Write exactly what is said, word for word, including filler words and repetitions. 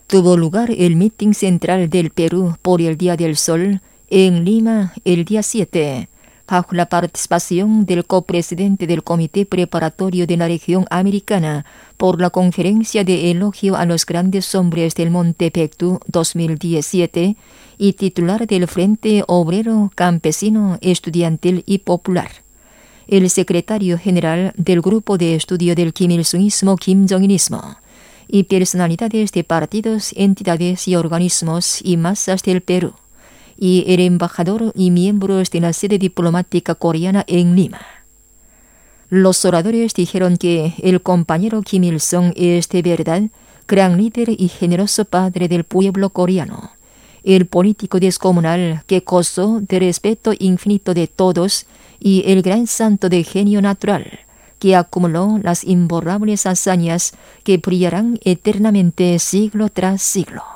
tuvo lugar el mitin central del Perú por el Día del Sol en Lima el día siete, bajo la participación del copresidente del Comité Preparatorio de la Región Americana por la Conferencia de Elogio a los Grandes Hombres del Monte Pectu dos mil diecisiete y titular del Frente Obrero, Campesino, Estudiantil y Popular. El secretario general del Grupo de Estudio del Kim Il-sungismo, Kim Jong-inismo, y personalidades de partidos, entidades y organismos y masas del Perú, y el embajador y miembros de la sede diplomática coreana en Lima. Los oradores dijeron que el compañero Kim Il-sung es de verdad gran líder y generoso padre del pueblo coreano, el político descomunal que gozó de respeto infinito de todos y el gran santo de genio natural, que acumuló las imborrables hazañas que brillarán eternamente siglo tras siglo.